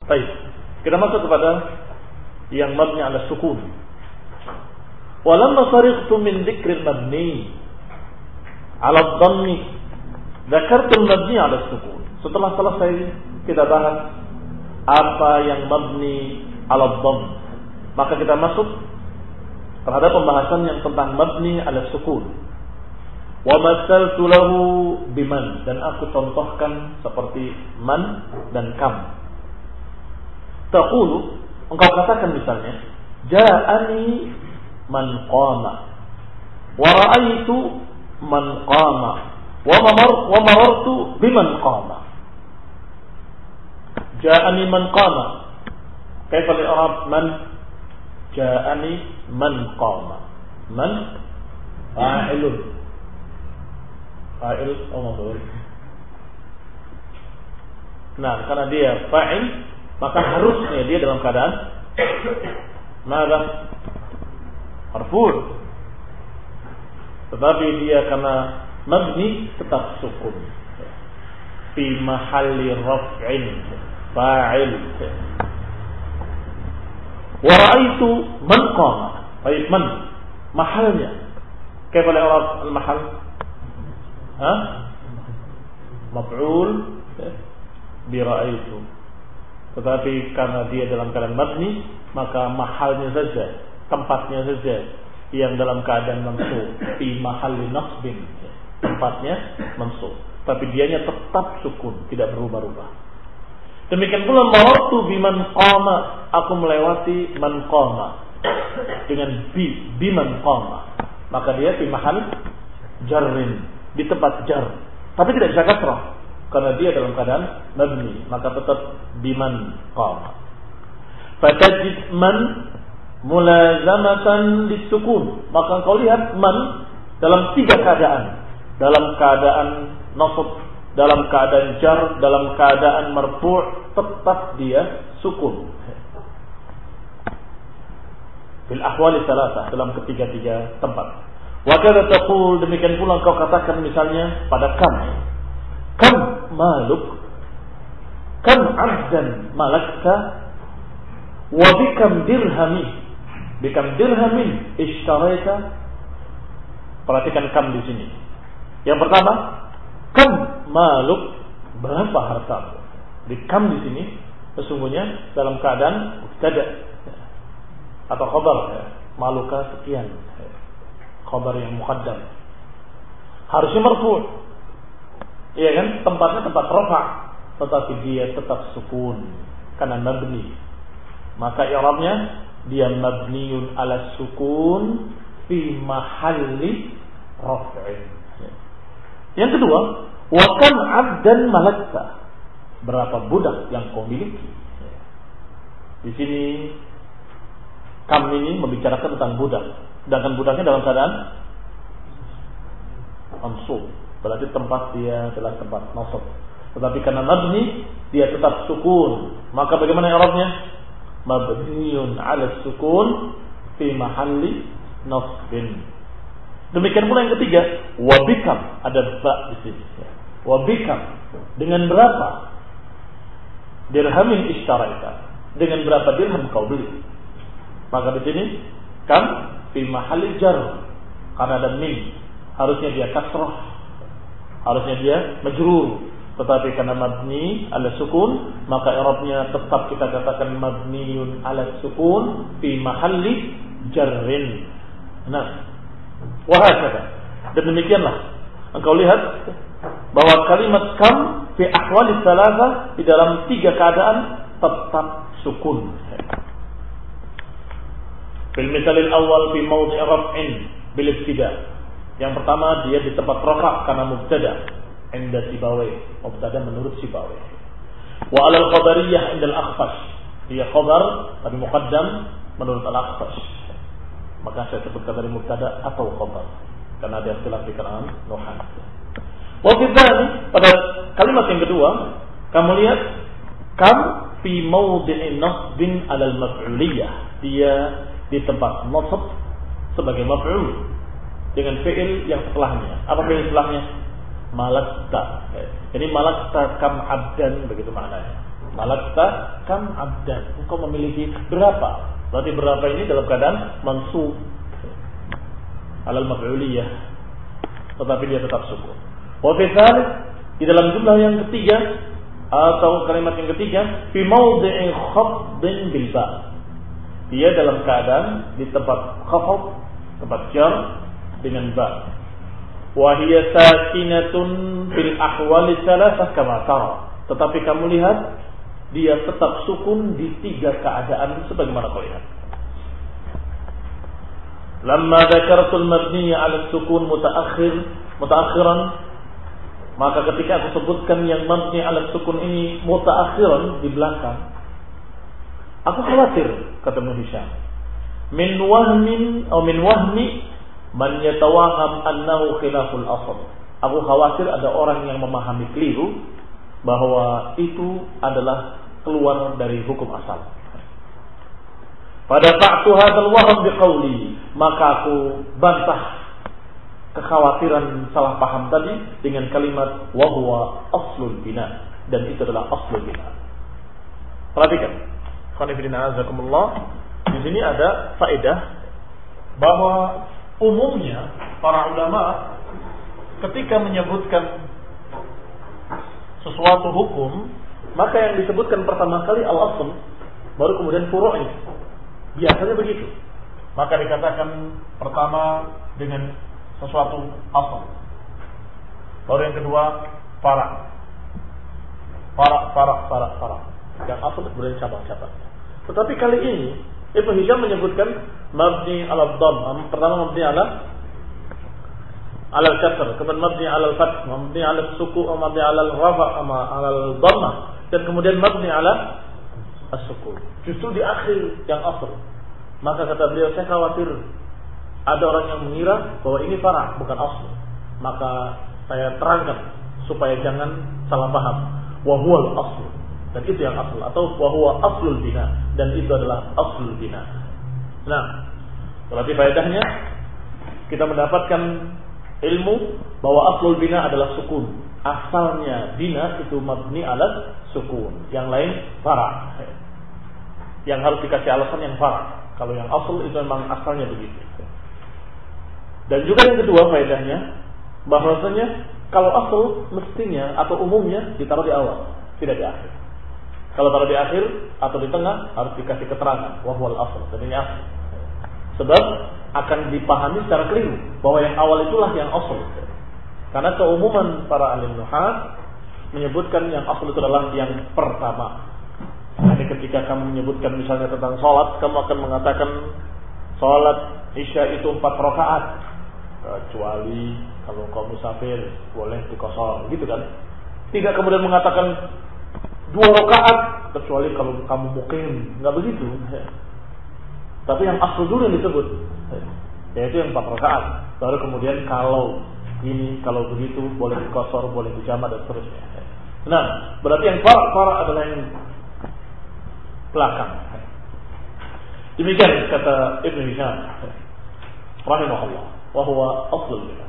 Baik, kita masuk kepada yang mabni ala sukun. Walamma farightu min dzikril mabni ala dhammi dzakartu al-mabni ala sukun. Setelah selesai kita bahas apa yang mabni ala dhamm, maka kita masuk terhadap pembahasan yang tentang mabni ala sukun. Wa matsaltu lahu biman, dan aku contohkan seperti man dan kam. Taqulu, engkau katakan misalnya, ja'ani man qama wa ra'aitu man qama wa marartu biman qama. Ja'ani man qama, kaifa al-i'rab man? Ja'ani man qama. Man fa'ilun, fa'il maf'ul. Nah, karena dia fa'il, maka harusnya dia dalam keadaan nada marfu'. Tetapi dia karena mabni tetap sukun. Fi mahalli raf'in fa'il. Wa ra'aitu man qama. Baik, man mahalnya. Kaifa al-i'rab al-mahal? Maf'ul bi ra'aitu. Tetapi karena dia dalam keadaan mabni, maka mahalnya saja, tempatnya saja yang dalam keadaan mansub. Fi mahalli nasbin, tempatnya mansub, tapi dianya tetap sukun, tidak berubah-ubah. Demikian pula marartu biman qama, aku melewati man qama dengan biman qama, maka dia fi mahal jarrin, di tempat jar, tapi tidak bisa kasrah karena dia dalam keadaan mabni, maka tetap biman qama. Fatajid man mulazamatan lisukun, maka kau lihat man dalam tiga keadaan: dalam keadaan nasab, dalam keadaan jar, dalam keadaan marfu', tetap dia sukun. Fil ahwali thalathah, dalam ketiga-tiga tempat. Wa kadza taqul, demikian pula engkau katakan misalnya pada kam maluk, kam abdan malakta, wa bikam dirhamin ishtaraita. Perhatikan kam di sini. Yang pertama, kam maluk, berapa hartamu. Di kam di sini sesungguhnya dalam keadaan mubtada atau khabar, maluka sekian, khabar yang muqaddam, harusnya marfu'. Iya kan, tempatnya tempat rafa', tetapi dia tetap sukun karena mabni. Maka i'rabnya dia mabniun ala sukun fi mahalli raf'in. Yang kedua, wa kam 'abdan malakta, berapa budak yang kau miliki. Di sini kam ini membicarakan tentang budak, sedangkan budaknya dalam keadaan mansub, berarti tempat dia adalah tempat nasab. Tetapi karena mabni dia tetap sukun, maka bagaimana i'rabnya? Mabniun 'ala sukun fi mahalli nasbin. Demikian pula yang ketiga, wa bikam, ada ba di sini. Wa bikam, dengan berapa? Dirhamin ishtaraita, dengan berapa dirham kau beli. Maka di sini kam fi mahalli jar, karena ada min, harusnya dia kasrah, harusnya dia majrur, tetapi karena mabni ala sukun, maka i'rabnya tetap kita katakan mabniun ala sukun fi mahalli jarrin. Nah, wahakata, dan demikianlah engkau lihat bahwa kalimat kam fi ahwali thalatha, di dalam tiga keadaan tetap sukun. Fil misalil awal fi mawdi' raf'in bil ibtida'. Yang pertama dia di tempat rafa' karena mubtada inda Sibawayh, mubtada menurut Sibawayh. Wa 'ala al-khabariyah inda al-Akhfash, dia khabar tapi muqaddam menurut al-Akhfash. Maka saya sebutkan dari mubtada atau khabar karena ada ikhtilaf di kalangan nuhat. Wa fi dzani, pada kalimat yang kedua kamu lihat kam fi mawdi'in nasbin 'ala al-maf'uliyah, dia di tempat nasab sebagai maf'ul dengan fi'il yang setelahnya. Apa fi'il setelahnya? Malakta. Jadi malakta kam abdan, begitu maknanya. Malakta kam abdan. Engkau memiliki berapa? Berarti berapa ini dalam keadaan mansub alal maf'uliyah, tetapi dia tetap sukun. Wa fi tsalits, di dalam jumlah yang ketiga atau kalimat yang ketiga, fi mawdi'i khafdin bil ba. Dia dalam keadaan di tempat khafd, tempat jar dengan ba. Wa hiya sakinatun fil ahwali tsalatsah kama tara. Tetapi kamu lihat dia tetap sukun di tiga keadaan sebagaimana kau lihat. Lamma dzakaratul mabniya 'ala sukun mutaakhiran, maka ketika aku sebutkan yang mabni 'ala sukun ini mutaakhiran di belakang, aku khawatir, kata Ibnu Hisham, min wahmi man yatawaham annahu khilaful asl. Aku khawatir ada orang yang memahami keliru bahwa itu adalah keluar dari hukum asal. Pada fa'tu hadzal waham biqauli, maka aku bantah kekhawatiran salah paham tadi dengan kalimat wa huwa aslul bina, dan itu adalah aslul bina. Perhatikan, khonifidina azakumullah, di sini ada faedah bahwa umumnya para ulama ketika menyebutkan sesuatu hukum, maka yang disebutkan pertama kali al-asl, baru kemudian furu'nya. Biasanya begitu. Maka dikatakan pertama dengan sesuatu asal, baru yang kedua far'a. Yang asal kemudian cabang-cabang. Tetapi kali ini Ibnu Hisham menyebutkan mabni ala dhamm. Pertama mabni ala al-kasr, kemudian mabni ala al-fath, mabni ala as-sukun, mabni ala al-rafa', ala al-dhammah, dan kemudian mabni ala as-sukun. Justru di akhir yang asal. Maka kata beliau, saya khawatir ada orang yang mengira bahwa ini far'a bukan asal. Maka saya terangkan supaya jangan salah paham. Wa huwal asl, dan itu yang asal, atau wa huwa aslul bina, dan itu adalah aslul bina. Nah, berarti faedahnya kita mendapatkan ilmu bahwa aslul bina adalah sukun. Asalnya bina itu mabni ala sukun, yang lain far'a. Yang harus dikasih alasan yang far'a. Kalau yang asal itu memang asalnya begitu. Dan juga yang kedua faedahnya, bahwasanya kalau asal mestinya atau umumnya ditaruh di awal, tidak di akhir. Kalau taruh di akhir atau di tengah harus dikasih keterangan wahwal asal, dan ini asal. Sebab akan dipahami secara keliru bahwa yang awal itulah yang asal. Karena keumuman para alim nuhat menyebutkan yang asal itu adalah yang pertama. Jadi ketika kamu menyebutkan misalnya tentang sholat, kamu akan mengatakan sholat isya itu 4 rakaat, kecuali kalau kau musafir boleh dikosor, gitu kan? Tidak kemudian mengatakan 2 rakaat, kecuali kalau kamu mukim, nggak begitu. Tapi yang asal dulu yang disebut, yaitu yang 4 rakaat. Baru kemudian kalau ini, kalau begitu boleh dikosor, boleh dijamak dan seterusnya. Nah, berarti yang far'a adalah yang belakang. Demikian kata Ibnu Hisham rahimahullah, wa huwa aslul bina.